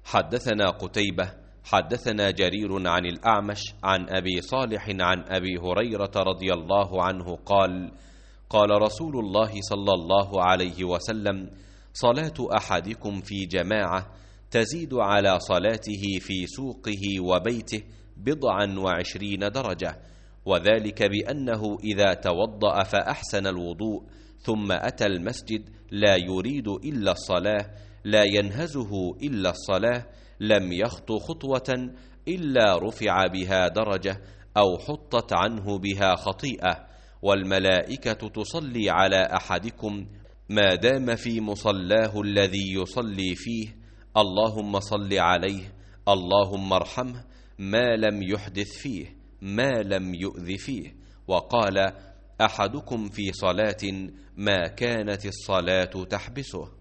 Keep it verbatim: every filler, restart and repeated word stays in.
حدثنا قتيبة حدثنا جرير عن الأعمش عن أبي صالح عن أبي هريرة رضي الله عنه قال قال رسول الله صلى الله عليه وسلم: صلاة أحدكم في جماعة تزيد على صلاته في سوقه وبيته بضعا وعشرين درجة، وذلك بأنه إذا توضأ فأحسن الوضوء ثم أتى المسجد لا يريد إلا الصلاة، لا ينهزه إلا الصلاة، لم يخط خطوة إلا رفع بها درجة أو حطت عنه بها خطيئة، والملائكة تصلي على أحدكم ما دام في مصلاه الذي يصلي فيه: اللهم صل عليه، اللهم ارحمه، ما لم يحدث فيه، ما لم يؤذ فيه. وقال: أحدكم في صلاة ما كانت الصلاة تحبسه.